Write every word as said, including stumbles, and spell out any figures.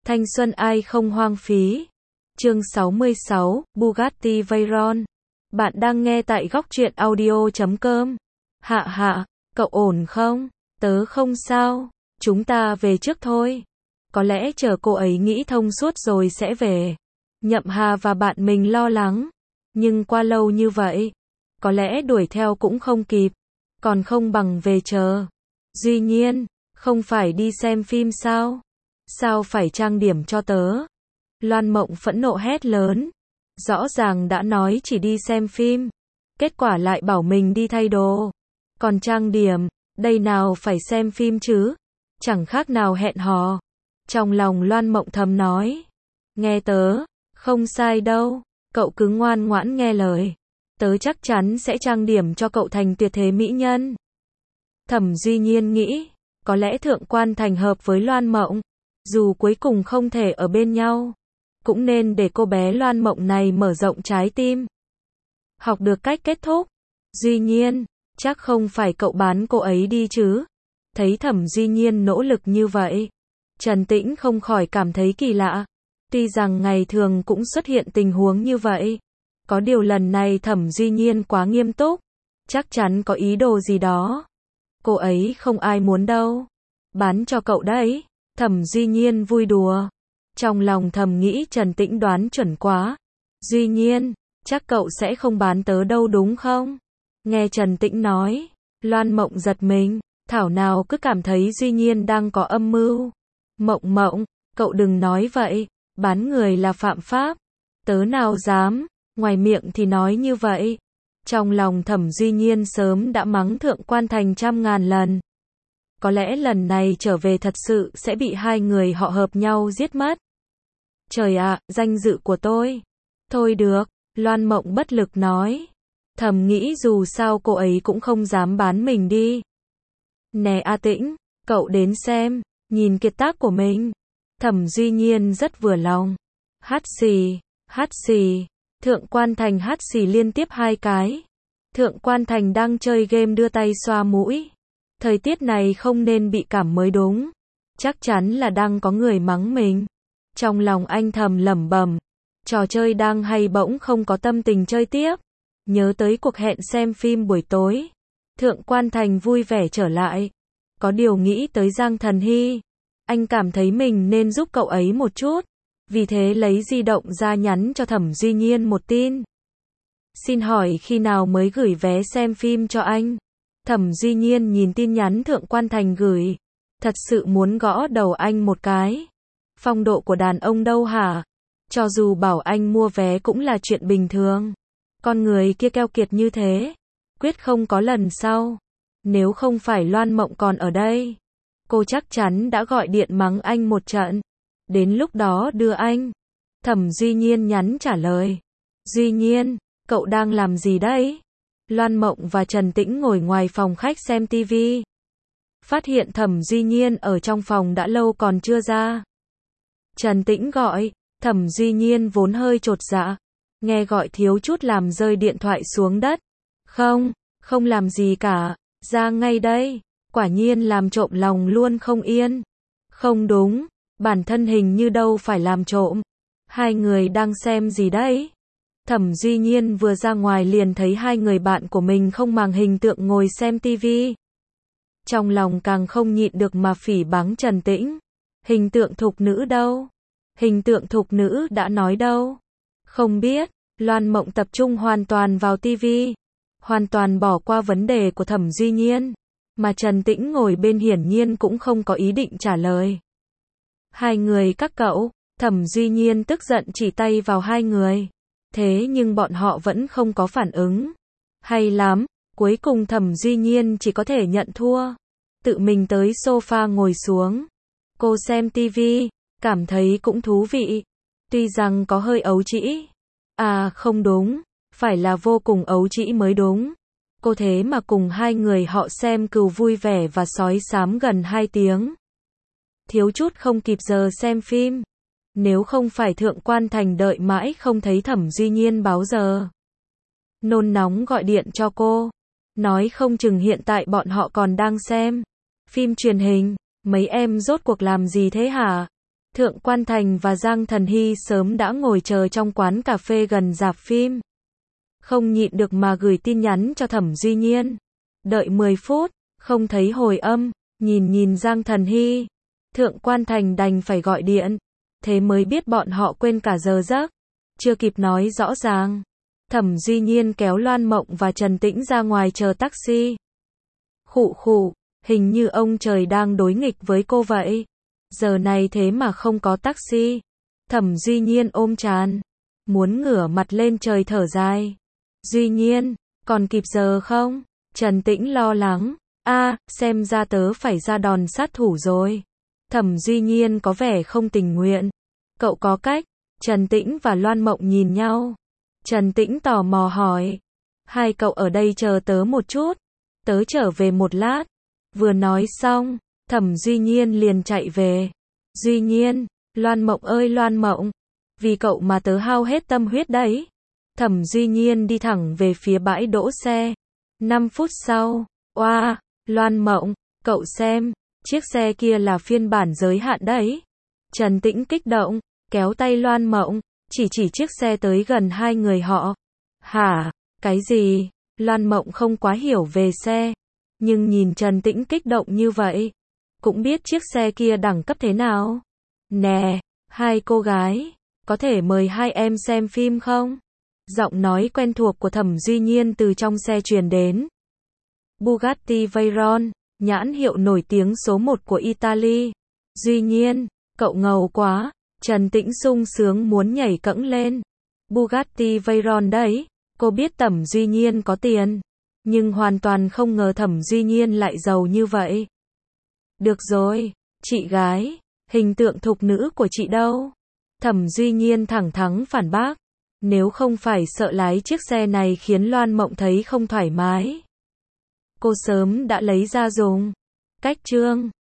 Thanh xuân ai không hoang phí. Chương sáu mươi sáu, Bugatti Veyron. Bạn đang nghe tại góc truyện audio chấm com. Hạ hạ, cậu ổn không? Tớ không sao, chúng ta về trước thôi. Có lẽ chờ cô ấy nghĩ thông suốt rồi sẽ về. Nhậm Hà và bạn mình lo lắng. Nhưng qua lâu như vậy, có lẽ đuổi theo cũng không kịp. Còn không bằng về chờ. Duy Nhiên, không phải đi xem phim sao? Sao phải trang điểm cho tớ? Loan Mộng phẫn nộ hét lớn. Rõ ràng đã nói chỉ đi xem phim. Kết quả lại bảo mình đi thay đồ. Còn trang điểm, đây nào phải xem phim chứ? Chẳng khác nào hẹn hò. Trong lòng Loan Mộng thầm nói. Nghe tớ, không sai đâu. Cậu cứ ngoan ngoãn nghe lời. Tớ chắc chắn sẽ trang điểm cho cậu thành tuyệt thế mỹ nhân. Thẩm Duy Nhiên nghĩ, có lẽ Thượng Quan Thành hợp với Loan Mộng. Dù cuối cùng không thể ở bên nhau, cũng nên để cô bé Loan Mộng này mở rộng trái tim. Học được cách kết thúc. Duy Nhiên, chắc không phải cậu bán cô ấy đi chứ? Thấy Thẩm Duy Nhiên nỗ lực như vậy, Trần Tĩnh không khỏi cảm thấy kỳ lạ. Tuy rằng ngày thường cũng xuất hiện tình huống như vậy, có điều lần này Thẩm Duy Nhiên quá nghiêm túc, chắc chắn có ý đồ gì đó. Cô ấy không ai muốn đâu. Bán cho cậu đấy. Thẩm Duy Nhiên vui đùa. Trong lòng thầm nghĩ Trần Tĩnh đoán chuẩn quá. Duy Nhiên, chắc cậu sẽ không bán tớ đâu đúng không? Nghe Trần Tĩnh nói, Loan Mộng giật mình, thảo nào cứ cảm thấy Duy Nhiên đang có âm mưu. Mộng Mộng, cậu đừng nói vậy, bán người là phạm pháp. Tớ nào dám, ngoài miệng thì nói như vậy. Trong lòng Thẩm Duy Nhiên sớm đã mắng Thượng Quan Thành trăm ngàn lần. Có lẽ lần này trở về thật sự sẽ bị hai người họ hợp nhau giết mất. Trời ạ, danh dự của tôi. Thôi được, Loan Mộng bất lực nói. Thầm nghĩ dù sao cô ấy cũng không dám bán mình đi. Nè A Tĩnh, cậu đến xem, nhìn kiệt tác của mình. Thẩm Duy Nhiên rất vừa lòng. Hát xì, hát xì. Thượng Quan Thành hát xì liên tiếp hai cái. Thượng Quan Thành đang chơi game đưa tay xoa mũi. Thời tiết này không nên bị cảm mới đúng. Chắc chắn là đang có người mắng mình. Trong lòng anh thầm lẩm bẩm. Trò chơi đang hay bỗng không có tâm tình chơi tiếp. Nhớ tới cuộc hẹn xem phim buổi tối. Thượng Quan Thành vui vẻ trở lại. Có điều nghĩ tới Giang Thần Hy. Anh cảm thấy mình nên giúp cậu ấy một chút. Vì thế lấy di động ra nhắn cho Thẩm Duy Nhiên một tin. Xin hỏi khi nào mới gửi vé xem phim cho anh? Thẩm Duy Nhiên nhìn tin nhắn Thượng Quan Thành gửi. Thật sự muốn gõ đầu anh một cái. Phong độ của đàn ông đâu hả? Cho dù bảo anh mua vé cũng là chuyện bình thường. Con người kia keo kiệt như thế. Quyết không có lần sau. Nếu không phải Loan Mộng còn ở đây, cô chắc chắn đã gọi điện mắng anh một trận. Đến lúc đó đưa anh. Thẩm Duy Nhiên nhắn trả lời. Duy Nhiên, cậu đang làm gì đấy? Loan Mộng và Trần Tĩnh ngồi ngoài phòng khách xem tivi. Phát hiện Thẩm Duy Nhiên ở trong phòng đã lâu còn chưa ra. Trần Tĩnh gọi, Thẩm Duy Nhiên vốn hơi chột dạ. Nghe gọi thiếu chút làm rơi điện thoại xuống đất. Không, không làm gì cả, ra ngay đây. Quả nhiên làm trộm lòng luôn không yên. Không đúng, bản thân hình như đâu phải làm trộm. Hai người đang xem gì đấy? Thẩm Duy Nhiên vừa ra ngoài liền thấy hai người bạn của mình không màng hình tượng ngồi xem tivi. Trong lòng càng không nhịn được mà phỉ báng Trần Tĩnh. Hình tượng thục nữ đâu? Hình tượng thục nữ đã nói đâu? Không biết. Loan Mộng tập trung hoàn toàn vào tivi. Hoàn toàn bỏ qua vấn đề của Thẩm Duy Nhiên. Mà Trần Tĩnh ngồi bên hiển nhiên cũng không có ý định trả lời. Hai người các cậu. Thẩm Duy Nhiên tức giận chỉ tay vào hai người. Thế nhưng bọn họ vẫn không có phản ứng. Hay lắm, cuối cùng Thẩm Duy Nhiên chỉ có thể nhận thua. Tự mình tới sofa ngồi xuống. Cô xem tivi, cảm thấy cũng thú vị. Tuy rằng có hơi ấu trĩ. À không đúng, phải là vô cùng ấu trĩ mới đúng. Cô thế mà cùng hai người họ xem Cừu Vui Vẻ và Sói Xám gần hai tiếng. Thiếu chút không kịp giờ xem phim. Nếu không phải Thượng Quan Thành đợi mãi không thấy Thẩm Duy Nhiên báo giờ. Nôn nóng gọi điện cho cô. Nói không chừng hiện tại bọn họ còn đang xem phim truyền hình. Mấy em rốt cuộc làm gì thế hả? Thượng Quan Thành và Giang Thần Hy sớm đã ngồi chờ trong quán cà phê gần rạp phim. Không nhịn được mà gửi tin nhắn cho Thẩm Duy Nhiên. Đợi mười phút, không thấy hồi âm, nhìn nhìn Giang Thần Hy. Thượng Quan Thành đành phải gọi điện. Thế mới biết bọn họ quên cả giờ giấc. Chưa kịp nói rõ ràng. Thẩm Duy Nhiên kéo Loan Mộng và Trần Tĩnh ra ngoài chờ taxi. Khụ khụ, hình như ông trời đang đối nghịch với cô vậy. Giờ này thế mà không có taxi. Thẩm Duy Nhiên ôm trán, muốn ngửa mặt lên trời thở dài. Duy Nhiên, còn kịp giờ không? Trần Tĩnh lo lắng. A, xem ra tớ phải ra đòn sát thủ rồi. Thẩm Duy Nhiên có vẻ không tình nguyện. Cậu có cách. Trần Tĩnh và Loan Mộng nhìn nhau. Trần Tĩnh tò mò hỏi. Hai cậu ở đây chờ tớ một chút. Tớ trở về một lát. Vừa nói xong, Thẩm Duy Nhiên liền chạy về. Duy Nhiên, Loan Mộng ơi Loan Mộng, vì cậu mà tớ hao hết tâm huyết đấy. Thẩm Duy Nhiên đi thẳng về phía bãi đỗ xe. Năm phút sau, oa, Loan Mộng, cậu xem, chiếc xe kia là phiên bản giới hạn đấy. Trần Tĩnh kích động, kéo tay Loan Mộng, chỉ chỉ chiếc xe tới gần hai người họ. Hả, cái gì? Loan Mộng không quá hiểu về xe, nhưng nhìn Trần Tĩnh kích động như vậy, cũng biết chiếc xe kia đẳng cấp thế nào. Nè, hai cô gái, có thể mời hai em xem phim không? Giọng nói quen thuộc của Thẩm Duy Nhiên từ trong xe truyền đến. Bugatti Veyron, nhãn hiệu nổi tiếng số một của Italy. Duy Nhiên, cậu ngầu quá. Trần Tĩnh sung sướng muốn nhảy cẫng lên. Bugatti Veyron đấy, cô biết Thẩm Duy Nhiên có tiền, nhưng hoàn toàn không ngờ Thẩm Duy Nhiên lại giàu như vậy. Được rồi, chị gái, hình tượng thục nữ của chị đâu? Thẩm Duy Nhiên thẳng thắn phản bác. Nếu không phải sợ lái chiếc xe này khiến Loan Mộng thấy không thoải mái, cô sớm đã lấy ra dùng. Cách trương,